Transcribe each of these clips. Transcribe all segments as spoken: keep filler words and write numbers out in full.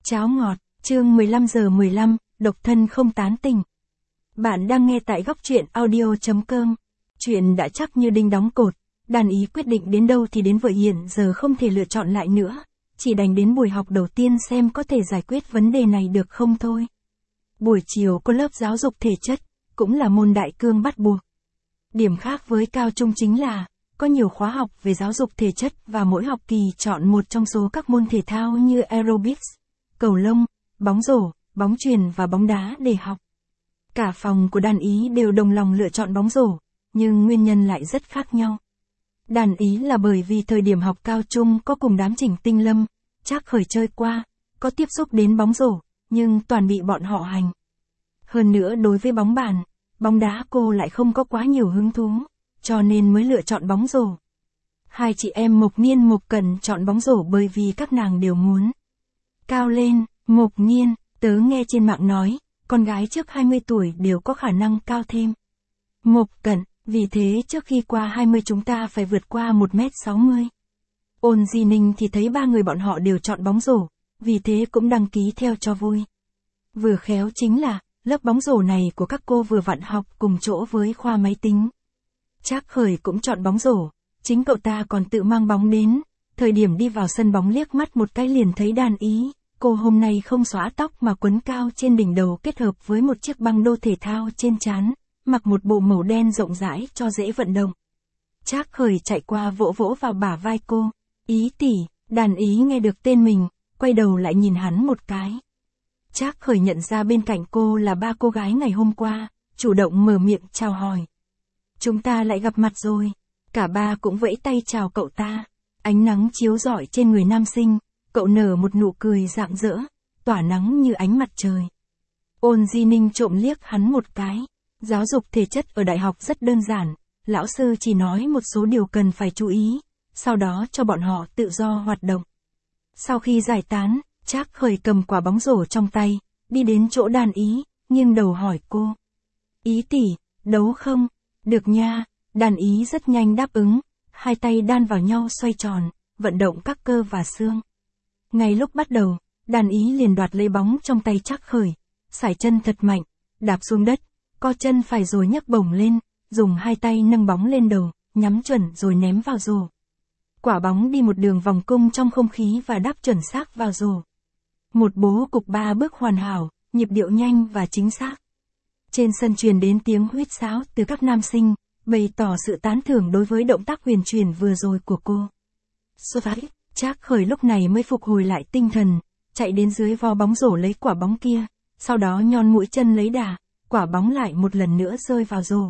Cháo ngọt, chương mười lăm giờ mười lăm, độc thân không tán tỉnh. Bạn đang nghe tại góc truyện audio chấm com. Chuyện đã chắc như đinh đóng cột, đàn ý quyết định đến đâu thì đến vậy, hiện giờ không thể lựa chọn lại nữa, chỉ đành đến buổi học đầu tiên xem có thể giải quyết vấn đề này được không thôi. Buổi chiều có lớp giáo dục thể chất, cũng là môn đại cương bắt buộc. Điểm khác với cao trung chính là, có nhiều khóa học về giáo dục thể chất và mỗi học kỳ chọn một trong số các môn thể thao như aerobics, cầu lông, bóng rổ, bóng chuyền và bóng đá để học. Cả phòng của đàn ý đều đồng lòng lựa chọn bóng rổ, nhưng nguyên nhân lại rất khác nhau. Đàn ý là bởi vì thời điểm học cao trung có cùng đám Chỉnh Tinh Lâm, Trác Khởi chơi qua, có tiếp xúc đến bóng rổ, nhưng toàn bị bọn họ hành. Hơn nữa đối với bóng bàn, bóng đá cô lại không có quá nhiều hứng thú, cho nên mới lựa chọn bóng rổ. Hai chị em Mộc Niên Mộc Cẩn chọn bóng rổ bởi vì các nàng đều muốn cao lên. Mộc Niên, tớ nghe trên mạng nói, con gái trước hai mươi tuổi đều có khả năng cao thêm. Mộc Cẩn, vì thế trước khi qua hai mươi chúng ta phải vượt qua một mét sáu mươi. Ôn Di Ninh thì thấy ba người bọn họ đều chọn bóng rổ, vì thế cũng đăng ký theo cho vui. Vừa khéo chính là, lớp bóng rổ này của các cô vừa vặn học cùng chỗ với khoa máy tính. Trác Khởi cũng chọn bóng rổ, chính cậu ta còn tự mang bóng đến, thời điểm đi vào sân bóng liếc mắt một cái liền thấy đàn ý, cô hôm nay không xõa tóc mà quấn cao trên đỉnh đầu kết hợp với một chiếc băng đô thể thao trên trán, mặc một bộ màu đen rộng rãi cho dễ vận động. Trác Khởi chạy qua vỗ vỗ vào bả vai cô, ý tỷ, đàn ý nghe được tên mình, quay đầu lại nhìn hắn một cái. Trác Khởi nhận ra bên cạnh cô là ba cô gái ngày hôm qua, chủ động mở miệng chào hỏi. Chúng ta lại gặp mặt rồi. Cả ba cũng vẫy tay chào cậu ta. Ánh nắng chiếu rọi trên người nam sinh, cậu nở một nụ cười rạng rỡ, tỏa nắng như ánh mặt trời. Ôn Di Ninh trộm liếc hắn một cái. Giáo dục thể chất ở đại học rất đơn giản, lão sư chỉ nói một số điều cần phải chú ý, sau đó cho bọn họ tự do hoạt động. Sau khi giải tán, Trác Khởi cầm quả bóng rổ trong tay, đi đến chỗ đàn ý, nghiêng đầu hỏi cô. Ý tỷ, đấu không? Được nha, đàn ý rất nhanh đáp ứng, hai tay đan vào nhau xoay tròn, vận động các cơ và xương. Ngay lúc bắt đầu, đàn ý liền đoạt lấy bóng trong tay Trác Khởi, sải chân thật mạnh, đạp xuống đất, co chân phải rồi nhấc bổng lên, dùng hai tay nâng bóng lên đầu, nhắm chuẩn rồi ném vào rổ. Quả bóng đi một đường vòng cung trong không khí và đáp chuẩn xác vào rổ. Một bố cục ba bước hoàn hảo, nhịp điệu nhanh và chính xác. Trên sân truyền đến tiếng huýt sáo từ các nam sinh, bày tỏ sự tán thưởng đối với động tác huyền chuyển vừa rồi của cô. Sophie, Trác Khởi lúc này mới phục hồi lại tinh thần, chạy đến dưới vò bóng rổ lấy quả bóng kia, sau đó nhon mũi chân lấy đà, quả bóng lại một lần nữa rơi vào rổ.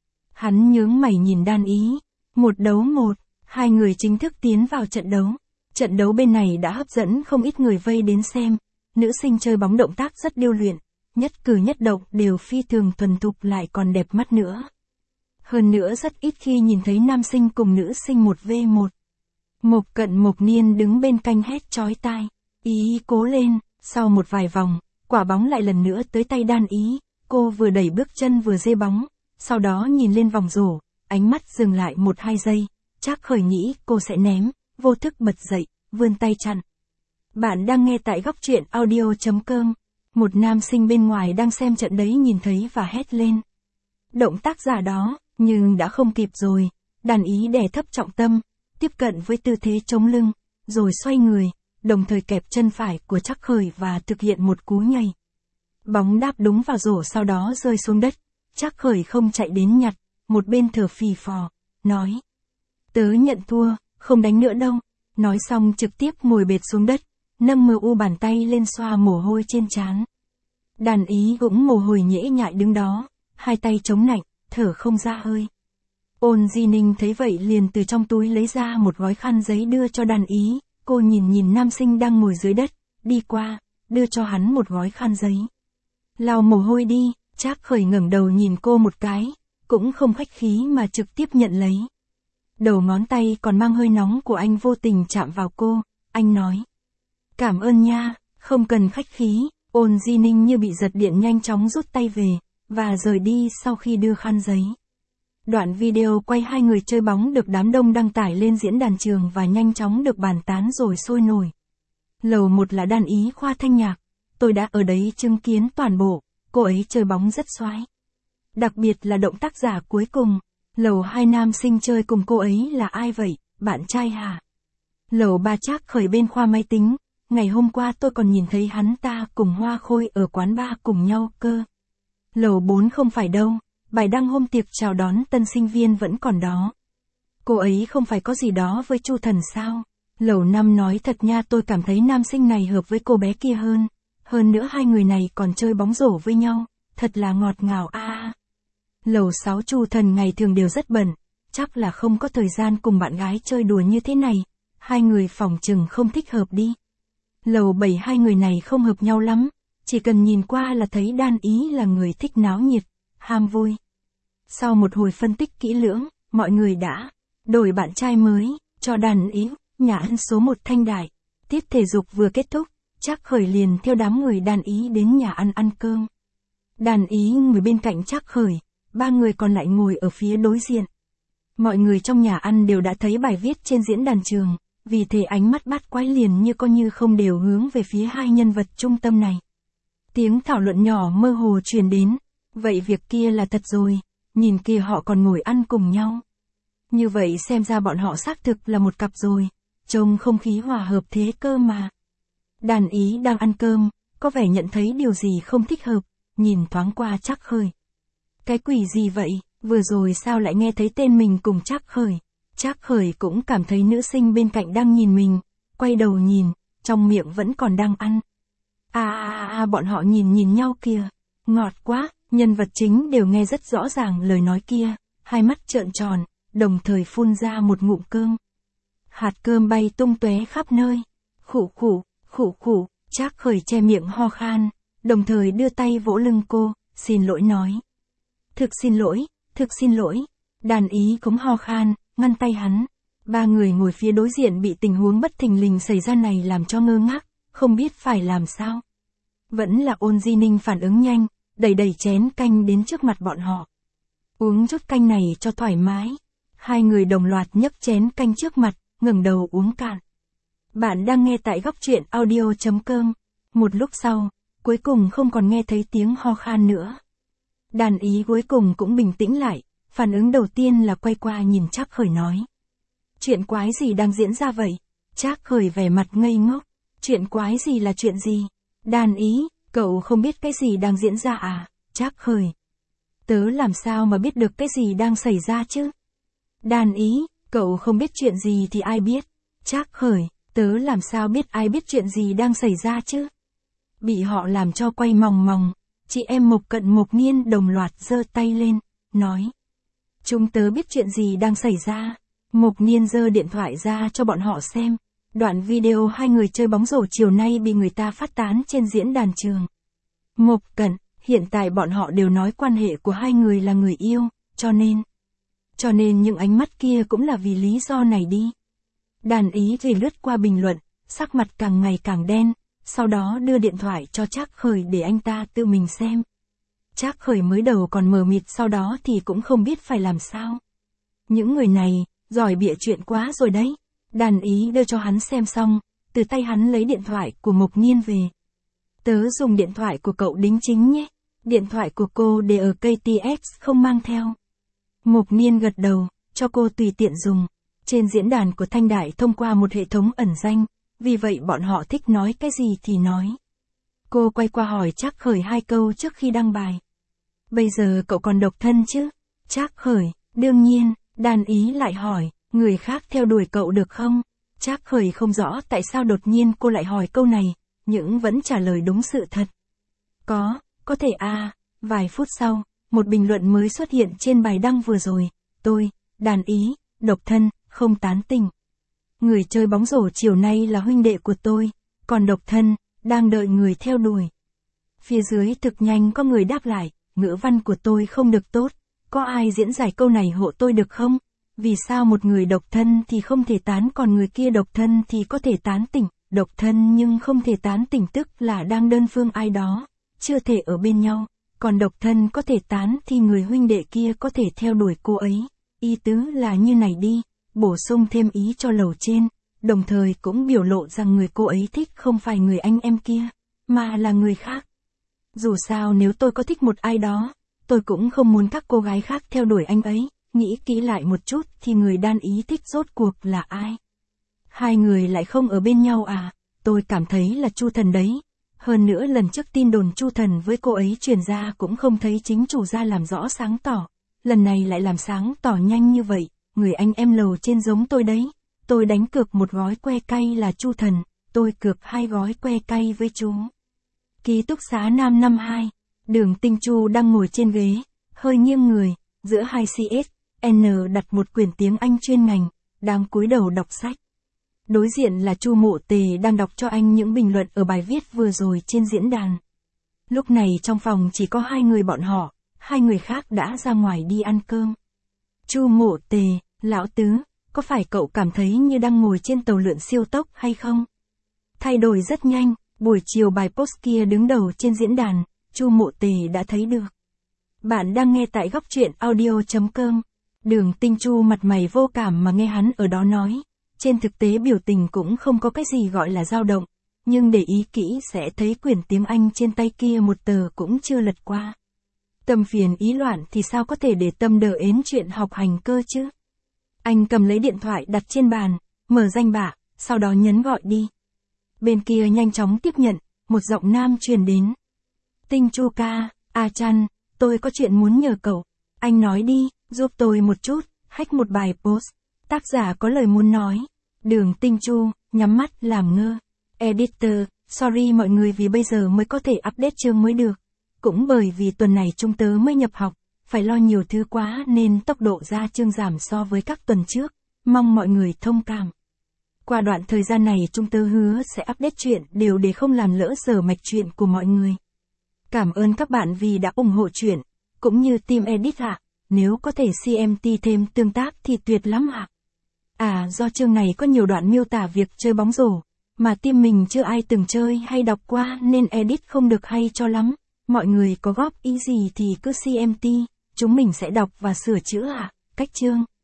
Hắn nhướng mày nhìn đàn ý, một đấu một, hai người chính thức tiến vào trận đấu. Trận đấu bên này đã hấp dẫn không ít người vây đến xem, nữ sinh chơi bóng động tác rất điêu luyện, nhất cử nhất động đều phi thường thuần thục lại còn đẹp mắt nữa. Hơn nữa rất ít khi nhìn thấy nam sinh cùng nữ sinh một vs một. Mộc Cận Mộc Niên đứng bên cạnh hét chói tai, ý cố lên, sau một vài vòng, quả bóng lại lần nữa tới tay đàn ý, cô vừa đẩy bước chân vừa dê bóng, sau đó nhìn lên vòng rổ, ánh mắt dừng lại một hai giây, Trác Khởi nghĩ cô sẽ ném, vô thức bật dậy, vươn tay chặn. Bạn đang nghe tại góc truyện audio chấm com. Một nam sinh bên ngoài đang xem trận đấy nhìn thấy và hét lên. Động tác giả đó, nhưng đã không kịp rồi, đàn ý đè thấp trọng tâm, tiếp cận với tư thế chống lưng, rồi xoay người, đồng thời kẹp chân phải của Trác Khởi và thực hiện một cú nhảy. Bóng đáp đúng vào rổ sau đó rơi xuống đất, Trác Khởi không chạy đến nhặt, một bên thở phì phò, nói. Tớ nhận thua, không đánh nữa đâu, nói xong trực tiếp ngồi bệt xuống đất, nâng mờ u bàn tay lên xoa mồ hôi trên trán. Đàn ý cũng mồ hôi nhễ nhại đứng đó, hai tay chống nạnh, thở không ra hơi. Ôn Di Ninh thấy vậy liền từ trong túi lấy ra một gói khăn giấy đưa cho đàn ý, cô nhìn nhìn nam sinh đang ngồi dưới đất, đi qua, đưa cho hắn một gói khăn giấy. Lau mồ hôi đi, Trác Khởi ngẩng đầu nhìn cô một cái, cũng không khách khí mà trực tiếp nhận lấy. Đầu ngón tay còn mang hơi nóng của anh vô tình chạm vào cô, anh nói. Cảm ơn nha, không cần khách khí, Ôn Di Ninh như bị giật điện nhanh chóng rút tay về, và rời đi sau khi đưa khăn giấy. Đoạn video quay hai người chơi bóng được đám đông đăng tải lên diễn đàn trường và nhanh chóng được bàn tán rồi sôi nổi. Lầu một là đàn ý khoa thanh nhạc. Tôi đã ở đấy chứng kiến toàn bộ, cô ấy chơi bóng rất xoái. Đặc biệt là động tác giả cuối cùng. Lầu hai nam sinh chơi cùng cô ấy là ai vậy, bạn trai hả? Lầu ba Trác Khởi bên khoa máy tính. Ngày hôm qua tôi còn nhìn thấy hắn ta cùng Hoa Khôi ở quán bar cùng nhau cơ. Lầu bốn không phải đâu, bài đăng hôm tiệc chào đón tân sinh viên vẫn còn đó. Cô ấy không phải có gì đó với Chu Thần sao? Lầu năm nói thật nha, tôi cảm thấy nam sinh này hợp với cô bé kia hơn. Hơn nữa hai người này còn chơi bóng rổ với nhau, thật là ngọt ngào a. À. Lầu sáu Chu Thần ngày thường đều rất bận, chắc là không có thời gian cùng bạn gái chơi đùa như thế này. Hai người phòng chừng không thích hợp đi. Lầu bảy hai người này không hợp nhau lắm, chỉ cần nhìn qua là thấy Đan Ý là người thích náo nhiệt, ham vui. Sau một hồi phân tích kỹ lưỡng, mọi người đã đổi bạn trai mới cho Đan Ý, nhà ăn số một Thanh Đại. Tiết thể dục vừa kết thúc, Trác Khởi liền theo đám người Đan Ý đến nhà ăn ăn cơm. Đan Ý ngồi bên cạnh Trác Khởi, ba người còn lại ngồi ở phía đối diện. Mọi người trong nhà ăn đều đã thấy bài viết trên diễn đàn trường, vì thế ánh mắt bắt quái liền như coi như không đều hướng về phía hai nhân vật trung tâm này. Tiếng thảo luận nhỏ mơ hồ truyền đến, vậy việc kia là thật rồi, nhìn kia họ còn ngồi ăn cùng nhau. Như vậy xem ra bọn họ xác thực là một cặp rồi, trông không khí hòa hợp thế cơ mà. Đàn Ý đang ăn cơm, có vẻ nhận thấy điều gì không thích hợp, nhìn thoáng qua Trác Khởi. Cái quỷ gì vậy, vừa rồi sao lại nghe thấy tên mình cùng Trác Khởi? Trác Khởi cũng cảm thấy nữ sinh bên cạnh đang nhìn mình, quay đầu nhìn, trong miệng vẫn còn đang ăn. À à à bọn họ nhìn nhìn nhau kìa, ngọt quá, nhân vật chính đều nghe rất rõ ràng lời nói kia, hai mắt trợn tròn, đồng thời phun ra một ngụm cơm. Hạt cơm bay tung tóe khắp nơi, khụ khụ, khụ khụ, Trác Khởi che miệng ho khan, đồng thời đưa tay vỗ lưng cô, xin lỗi nói. Thực xin lỗi, thực xin lỗi, Đàn Ý cũng ho khan, ngăn tay hắn. Ba người ngồi phía đối diện bị tình huống bất thình lình xảy ra này làm cho ngơ ngác, không biết phải làm sao. Vẫn là Ôn Di Ninh phản ứng nhanh, đẩy đẩy chén canh đến trước mặt bọn họ. Uống chút canh này cho thoải mái. Hai người đồng loạt nhấc chén canh trước mặt, ngẩng đầu uống cạn. Bạn đang nghe tại góc truyện audio chấm com. Một lúc sau, cuối cùng không còn nghe thấy tiếng ho khan nữa. Đàn Ý cuối cùng cũng bình tĩnh lại, phản ứng đầu tiên là quay qua nhìn Trác Khởi nói. Chuyện quái gì đang diễn ra vậy? Trác Khởi vẻ mặt ngây ngốc. Chuyện quái gì là chuyện gì? Đàn Ý, cậu không biết cái gì đang diễn ra à? Trác Khởi. Tớ làm sao mà biết được cái gì đang xảy ra chứ? Đàn Ý, cậu không biết chuyện gì thì ai biết? Trác Khởi, tớ làm sao biết ai biết chuyện gì đang xảy ra chứ? Bị họ làm cho quay mòng mòng, chị em Mộc Cận Mộc Nghiên đồng loạt giơ tay lên, nói. Chúng tớ biết chuyện gì đang xảy ra. Mộc Nghiên giơ điện thoại ra cho bọn họ xem. Đoạn video hai người chơi bóng rổ chiều nay bị người ta phát tán trên diễn đàn trường. Mộc Cận, hiện tại bọn họ đều nói quan hệ của hai người là người yêu, cho nên. Cho nên những ánh mắt kia cũng là vì lý do này đi. Đàn Ý thì lướt qua bình luận, sắc mặt càng ngày càng đen, sau đó đưa điện thoại cho Trác Khởi để anh ta tự mình xem. Trác Khởi mới đầu còn mờ mịt, sau đó thì cũng không biết phải làm sao. Những người này, giỏi bịa chuyện quá rồi đấy. Đàn Ý đưa cho hắn xem xong, từ tay hắn lấy điện thoại của Mộc Nghiên về. Tớ dùng điện thoại của cậu đính chính nhé. Điện thoại của cô để ở ca tê ích không mang theo. Mộc Nghiên gật đầu, cho cô tùy tiện dùng. Trên diễn đàn của Thanh Đại thông qua một hệ thống ẩn danh, vì vậy bọn họ thích nói cái gì thì nói. Cô quay qua hỏi Trác Khởi hai câu trước khi đăng bài. Bây giờ cậu còn độc thân chứ? Trác Khởi, đương nhiên. Đàn Ý lại hỏi, người khác theo đuổi cậu được không? Trác Khởi không rõ tại sao đột nhiên cô lại hỏi câu này, nhưng vẫn trả lời đúng sự thật. Có, có thể à. Vài phút sau, một bình luận mới xuất hiện trên bài đăng vừa rồi. Tôi, Đàn Ý, độc thân, không tán tỉnh. Người chơi bóng rổ chiều nay là huynh đệ của tôi, còn độc thân, đang đợi người theo đuổi. Phía dưới thực nhanh có người đáp lại, ngữ văn của tôi không được tốt, có ai diễn giải câu này hộ tôi được không? Vì sao một người độc thân thì không thể tán còn người kia độc thân thì có thể tán tỉnh, độc thân nhưng không thể tán tỉnh tức là đang đơn phương ai đó, chưa thể ở bên nhau, còn độc thân có thể tán thì người huynh đệ kia có thể theo đuổi cô ấy. Ý tứ là như này đi, bổ sung thêm ý cho lầu trên, đồng thời cũng biểu lộ rằng người cô ấy thích không phải người anh em kia, mà là người khác. Dù sao nếu tôi có thích một ai đó, tôi cũng không muốn các cô gái khác theo đuổi anh ấy, nghĩ kỹ lại một chút thì người đan ý thích rốt cuộc là ai? Hai người lại không ở bên nhau à? Tôi cảm thấy là Chu Thần đấy. Hơn nữa lần trước tin đồn Chu Thần với cô ấy truyền ra cũng không thấy chính chủ ra làm rõ sáng tỏ. Lần này lại làm sáng tỏ nhanh như vậy, người anh em lầu trên giống tôi đấy. Tôi đánh cược một gói que cay là Chu Thần, tôi cược hai gói que cay với chú. Ký túc xá Nam năm hai, Đường Tinh Chu đang ngồi trên ghế, hơi nghiêng người, giữa hai xê ét, N đặt một quyển tiếng Anh chuyên ngành, đang cúi đầu đọc sách. Đối diện là Chu Mộ Tề đang đọc cho anh những bình luận ở bài viết vừa rồi trên diễn đàn. Lúc này trong phòng chỉ có hai người bọn họ, hai người khác đã ra ngoài đi ăn cơm. Chu Mộ Tề, lão tứ, có phải cậu cảm thấy như đang ngồi trên tàu lượn siêu tốc hay không? Thay đổi rất nhanh, buổi chiều bài post kia đứng đầu trên diễn đàn, Chu Mộ Tề đã thấy được. Bạn đang nghe tại góc truyện audio chấm com. Đường Tinh Chu mặt mày vô cảm mà nghe hắn ở đó nói. Trên thực tế biểu tình cũng không có cái gì gọi là dao động, nhưng để ý kỹ sẽ thấy quyển tiếng Anh trên tay kia một tờ cũng chưa lật qua. Tâm phiền ý loạn thì sao có thể để tâm đờ ến chuyện học hành cơ chứ? Anh cầm lấy điện thoại đặt trên bàn, mở danh bạ, sau đó nhấn gọi đi. Bên kia nhanh chóng tiếp nhận, một giọng nam truyền đến. Tinh Chu ca, A Chan, tôi có chuyện muốn nhờ cậu. Anh nói đi, giúp tôi một chút, hack một bài post. Tác giả có lời muốn nói. Đường Tinh Chu, nhắm mắt làm ngơ. Editor, sorry mọi người vì bây giờ mới có thể update chương mới được. Cũng bởi vì tuần này chúng tớ mới nhập học, phải lo nhiều thứ quá nên tốc độ ra chương giảm so với các tuần trước. Mong mọi người thông cảm. Qua đoạn thời gian này chúng tớ hứa sẽ update chuyện đều để không làm lỡ sở mạch chuyện của mọi người. Cảm ơn các bạn vì đã ủng hộ chuyện, cũng như team edit ạ. Nếu có thể xê em tê thêm tương tác thì tuyệt lắm ạ. À do chương này có nhiều đoạn miêu tả việc chơi bóng rổ, mà team mình chưa ai từng chơi hay đọc qua nên edit không được hay cho lắm. Mọi người có góp ý gì thì cứ xê em tê, chúng mình sẽ đọc và sửa chữa ạ. Cách chương.